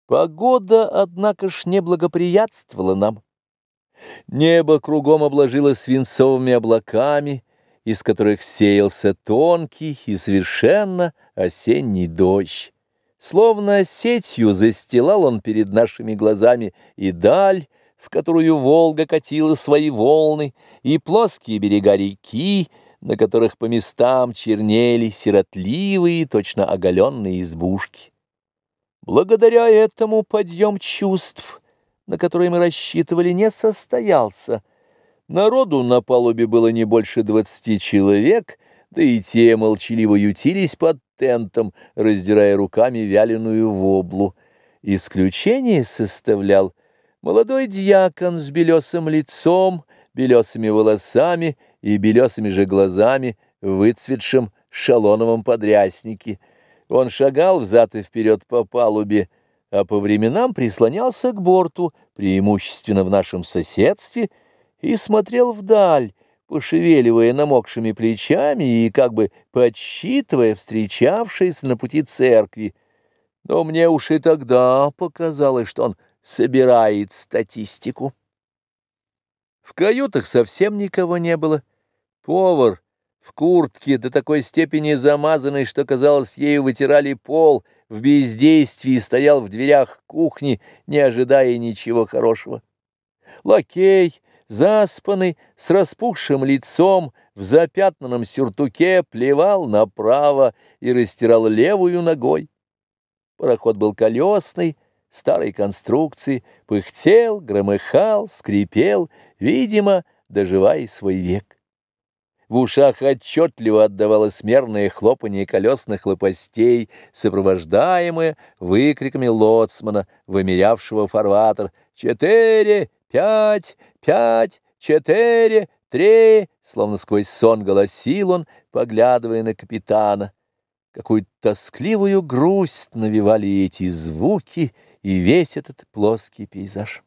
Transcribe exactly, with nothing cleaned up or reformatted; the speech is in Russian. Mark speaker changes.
Speaker 1: Погода, однако ж, не благоприятствовала нам. Небо кругом обложило свинцовыми облаками, из которых сеялся тонкий и совершенно осенний дождь. Словно сетью застилал он перед нашими глазами и даль, в которую Волга катила свои волны, и плоские берега реки, на которых по местам чернели сиротливые, точно оголенные избушки. Благодаря этому подъем чувств, на который мы рассчитывали, не состоялся. Народу на палубе было не больше двадцати человек, да и те молчаливо ютились под тентом, раздирая руками вяленую воблу. Исключение составлял молодой дьякон с белесым лицом, белесыми волосами и белесыми же глазами в выцветшем шалоновом подряснике. Он шагал взад и вперед по палубе, а по временам прислонялся к борту, преимущественно в нашем соседстве, и смотрел вдаль, пошевеливая намокшими плечами и как бы подсчитывая встречавшиеся на пути церкви. Но мне уж и тогда показалось, что он собирает статистику. В каютах совсем никого не было. Повар в куртке, до такой степени замазанной, что, казалось, ею вытирали пол, в бездействии стоял в дверях кухни, не ожидая ничего хорошего. Лакей, заспанный, с распухшим лицом, в запятнанном сюртуке, плевал направо и растирал левую ногой. Пароход был колесный, старой конструкции, пыхтел, громыхал, скрипел, видимо, доживая свой век. В ушах отчетливо отдавалось мерное хлопанье колесных лопастей, сопровождаемое выкриками лоцмана, вымерявшего фарватер: «Четыре, пять, пять, четыре, три!» Словно сквозь сон голосил он, поглядывая на капитана. Какую-то тоскливую грусть навевали эти звуки и весь этот плоский пейзаж.